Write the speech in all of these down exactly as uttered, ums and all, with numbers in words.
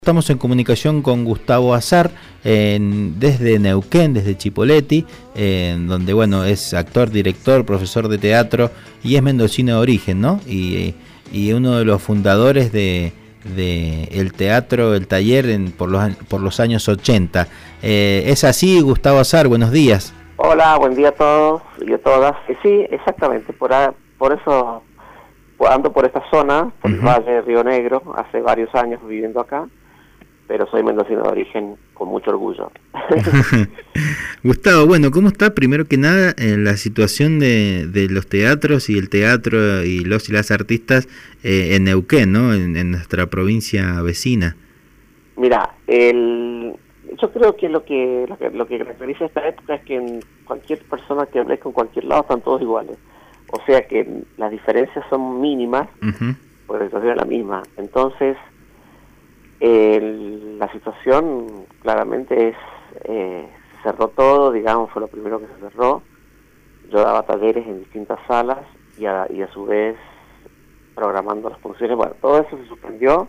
Estamos en comunicación con Gustavo Azar, en, desde Neuquén, desde Chipoleti, en donde bueno es actor, director, profesor de teatro y es mendocino de origen, ¿no? Y, y uno de los fundadores de, de el teatro, el taller en, por, los, por los años ochenta. Eh, ¿Es así, Gustavo Azar? Buenos días. Hola, buen día a todos y a todas. Sí, exactamente, por, a, por eso ando por esta zona, por uh-huh. el Valle de Río Negro, hace varios años viviendo acá. Pero soy mendocino de origen con mucho orgullo. Gustavo, bueno, ¿cómo está primero que nada en la situación de, de los teatros y el teatro y los y las artistas eh, en Neuquén, ¿no? En, en nuestra provincia vecina. Mira, el, yo creo que lo que lo que, lo que caracteriza esta época es que en cualquier persona que hable con cualquier lado están todos iguales. O sea que las diferencias son mínimas, uh-huh. porque la situación es la misma. Entonces, El, la situación claramente es, eh, cerró todo, digamos, fue lo primero que se cerró. Yo daba talleres en distintas salas y a, y a su vez programando las funciones. Bueno, todo eso se suspendió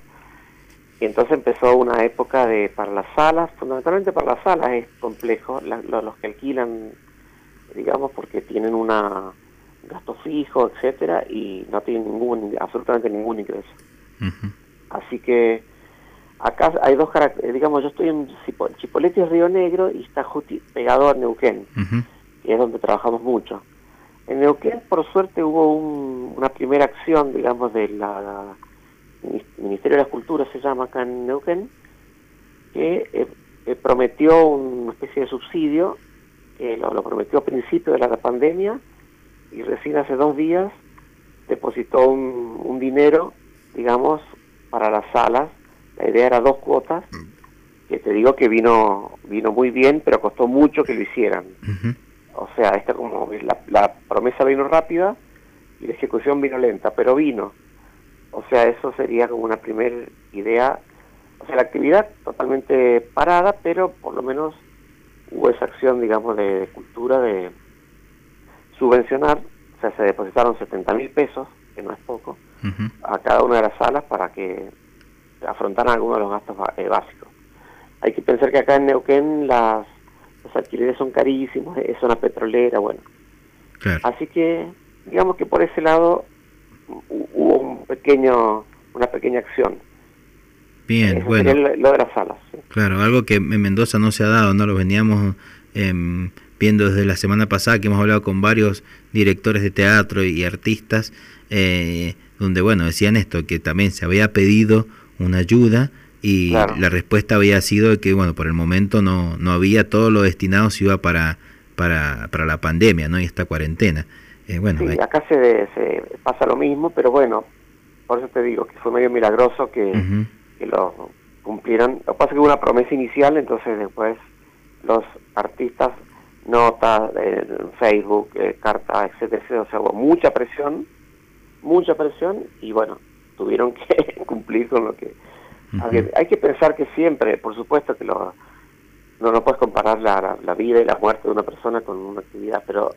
y entonces empezó una época de para las salas, fundamentalmente para las salas es complejo, la, lo, los que alquilan, digamos, porque tienen una gasto fijo, etcétera, y no tienen ningún, absolutamente ningún ingreso. Uh-huh. Así que acá hay dos características, digamos, yo estoy en Chipoleti, Río Negro, y está justi pegado a Neuquén, uh-huh. que es donde trabajamos mucho. En Neuquén, por suerte, hubo un, una primera acción, digamos, de la, la Ministerio de la Cultura, se llama acá en Neuquén, que eh, eh, prometió una especie de subsidio, que lo, lo prometió a principio de la pandemia, y recién hace dos días depositó un, un dinero, digamos, para las salas. La idea era dos cuotas, que te digo que vino vino muy bien, pero costó mucho que lo hicieran. Uh-huh. O sea, esta como la, la promesa vino rápida y la ejecución vino lenta, pero vino. O sea, eso sería como una primera idea. O sea, la actividad totalmente parada, pero por lo menos hubo esa acción, digamos, de, de cultura, de subvencionar. O sea, se depositaron setenta mil pesos, que no es poco, uh-huh. a cada una de las salas para que afrontaran algunos de los gastos eh, básicos. Hay que pensar que acá en Neuquén las, los alquileres son carísimos, es zona petrolera, bueno. Claro. Así que, digamos que por ese lado hubo un pequeño, una pequeña acción. Bien, Eso bueno. Lo, lo de las salas. ¿Sí? Claro, algo que en Mendoza no se ha dado, ¿no? Lo veníamos eh, viendo desde la semana pasada, que hemos hablado con varios directores de teatro y artistas, eh, donde, bueno, decían esto, que también se había pedido una ayuda y claro. la respuesta había sido que bueno por el momento no no había, todo lo destinado se iba para para para la pandemia, ¿no? Y esta cuarentena. Eh, bueno, sí, hay... acá se, se pasa lo mismo, pero bueno, por eso te digo que fue medio milagroso que, uh-huh. que lo cumplieran. Lo que pasa es que hubo una promesa inicial, entonces después los artistas, notas, eh, Facebook, eh, cartas, etcétera, etcétera, o sea, hubo mucha presión, mucha presión y bueno, tuvieron que cumplir con lo que... Uh-huh. Hay, hay que pensar que siempre, por supuesto que lo, no, no puedes comparar la, la, la vida y la muerte de una persona con una actividad, pero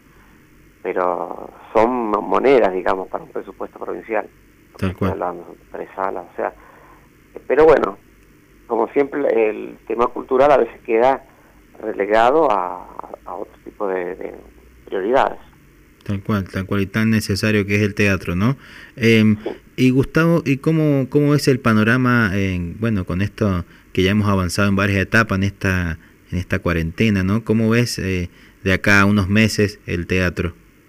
pero son monedas, digamos, para un presupuesto provincial. Tal cual. Hablando de tres salas, o sea... Pero bueno, como siempre, el tema cultural a veces queda relegado a, a otro tipo de, de prioridades. Tal cual, tal cual, y tan necesario que es el teatro, ¿no? Eh, y Gustavo, ¿y cómo, cómo es el panorama, en, bueno, con esto que ya hemos avanzado en varias etapas en esta en esta cuarentena, ¿no? ¿Cómo ves eh, de acá a unos meses el teatro?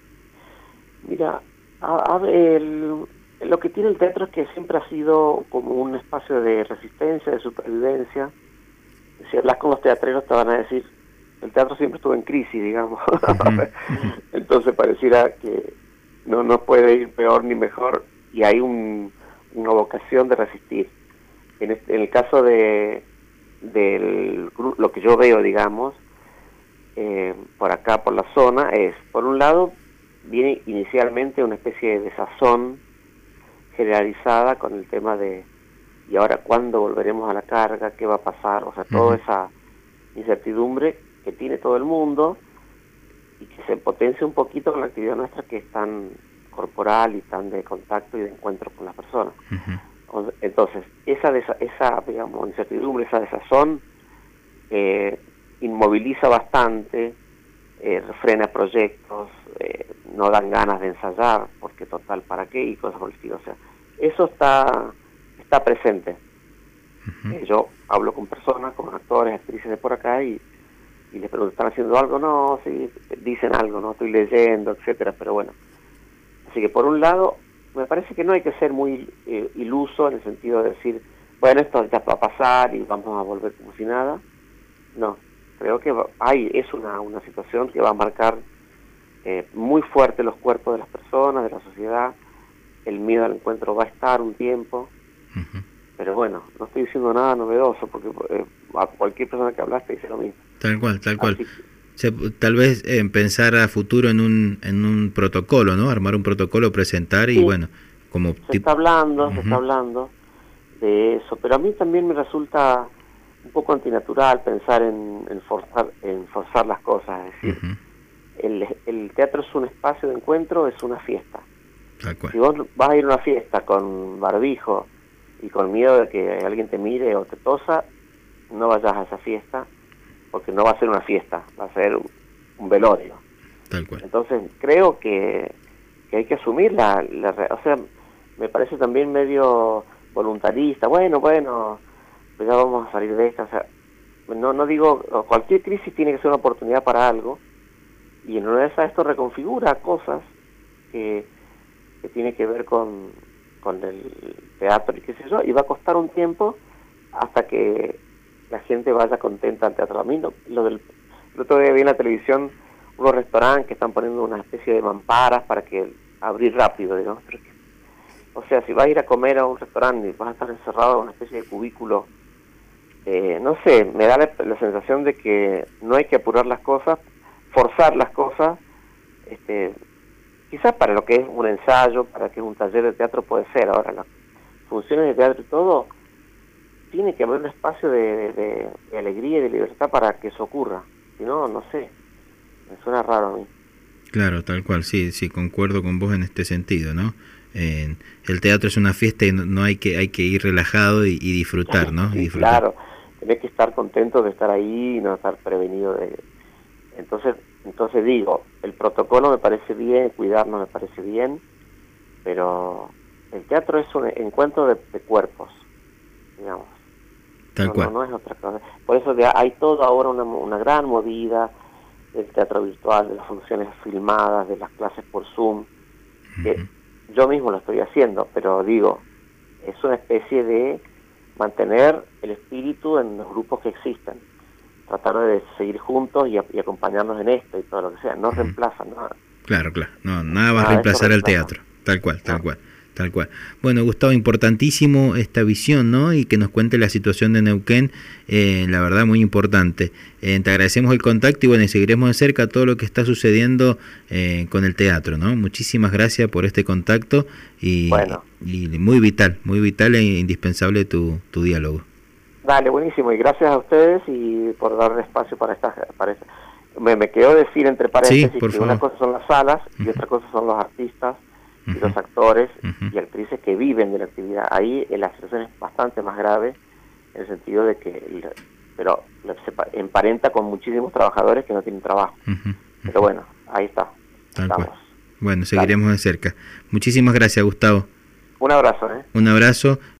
Mira, a, a, el, lo que tiene el teatro es que siempre ha sido como un espacio de resistencia, de supervivencia. Si hablas con los teatreros te van a decir, el teatro siempre estuvo en crisis, digamos. Uh-huh. Entonces pareciera que no, no puede ir peor ni mejor y hay un, una vocación de resistir. En, este, en el caso de del lo que yo veo, digamos, eh, por acá, por la zona, es, por un lado, viene inicialmente una especie de desazón generalizada con el tema de, y ahora, ¿cuándo volveremos a la carga? ¿Qué va a pasar? O sea, toda uh-huh. esa incertidumbre que tiene todo el mundo y que se potencia un poquito con la actividad nuestra que es tan corporal y tan de contacto y de encuentro con las personas. Uh-huh. Entonces, esa, desa, esa digamos, incertidumbre, esa desazón, eh, inmoviliza bastante, eh, frena proyectos, eh, no dan ganas de ensayar, porque total, ¿para qué? Y cosas por el estilo. O sea, eso está, está presente. Uh-huh. eh, yo hablo con personas, con actores, actrices de por acá, y, y les pregunto, ¿están haciendo algo? No, sí, dicen algo, no, estoy leyendo, etcétera, pero bueno. Así que por un lado, me parece que no hay que ser muy eh, iluso en el sentido de decir, bueno, esto ya va a pasar y vamos a volver como si nada. No, creo que hay es una, una situación que va a marcar eh, muy fuerte los cuerpos de las personas, de la sociedad. El miedo al encuentro va a estar un tiempo, uh-huh. pero bueno, no estoy diciendo nada novedoso, porque eh, a cualquier persona que hablaste dice lo mismo. Tal cual, tal cual. Que, Se, tal vez eh, pensar a futuro en un en un protocolo, ¿no? Armar un protocolo, presentar y sí, bueno, como se tipo... está hablando, uh-huh. se está hablando de eso, pero a mí también me resulta un poco antinatural pensar en, en forzar en forzar las cosas, es decir, uh-huh. el, el teatro es un espacio de encuentro, es una fiesta. Tal cual. Si vos vas a ir a una fiesta con barbijo y con miedo de que alguien te mire o te tosa, no vayas a esa fiesta, porque no va a ser una fiesta, va a ser un, un velorio. Tal cual. Entonces creo que, que hay que asumir la, la... O sea, me parece también medio voluntarista. Bueno, bueno, pues ya vamos a salir de esta. O sea, no, no digo... Cualquier crisis tiene que ser una oportunidad para algo, y en una de esas esto reconfigura cosas que, que tiene que ver con, con el teatro y qué sé yo, y va a costar un tiempo hasta que la gente vaya contenta al teatro. A mí no, lo del el otro día vi en la televisión unos restaurantes que están poniendo una especie de mamparas para que abrir rápido, digamos. Pero que, o sea, si vas a ir a comer a un restaurante y vas a estar encerrado en una especie de cubículo, eh, no sé, me da la, la sensación de que no hay que apurar las cosas, forzar las cosas, este, quizás para lo que es un ensayo, para que es un taller de teatro puede ser. Ahora, las funciones de teatro y todo, tiene que haber un espacio de, de, de alegría y de libertad para que eso ocurra. Si no, no sé, me suena raro a mí. Claro, tal cual, sí, sí, concuerdo con vos en este sentido, ¿no? Eh, el teatro es una fiesta y no, no hay que hay que ir relajado y, y disfrutar, ¿no? Sí, y disfrutar. Claro, tenés que estar contento de estar ahí y no estar prevenido de... Entonces, entonces digo, el protocolo me parece bien, cuidarnos me parece bien, pero el teatro es un encuentro de, de cuerpos, digamos. Tal no, cual. No, no es otra cosa. Por eso de, hay todo ahora una, una gran movida del teatro virtual, de las funciones filmadas, de las clases por Zoom, que uh-huh. yo mismo lo estoy haciendo, pero digo, es una especie de mantener el espíritu en los grupos que existen, tratar de seguir juntos y, y acompañarnos en esto y todo lo que sea, no uh-huh. reemplaza nada. Claro, claro, no, nada va a reemplazar al teatro, tal cual, tal no. cual. Tal cual. Bueno, Gustavo, importantísimo esta visión, ¿no? Y que nos cuente la situación de Neuquén, eh, la verdad muy importante. Eh, te agradecemos el contacto y bueno, y seguiremos de cerca todo lo que está sucediendo eh, con el teatro, ¿no? Muchísimas gracias por este contacto y, bueno. y muy vital, muy vital e indispensable tu, tu diálogo. Dale, buenísimo, y gracias a ustedes y por dar espacio para esta... Para esta. Me, me quedó decir entre paréntesis sí, que favor. Una cosa son las salas y uh-huh. otra cosa son los artistas y uh-huh. los actores uh-huh. y actrices que viven de la actividad. Ahí la situación es bastante más grave, en el sentido de que, el, pero se emparenta con muchísimos trabajadores que no tienen trabajo. Uh-huh. Uh-huh. Pero bueno, ahí está. Tal Estamos. Cual. Bueno, seguiremos Dale. de cerca. Muchísimas gracias, Gustavo. Un abrazo. ¿eh? Un abrazo.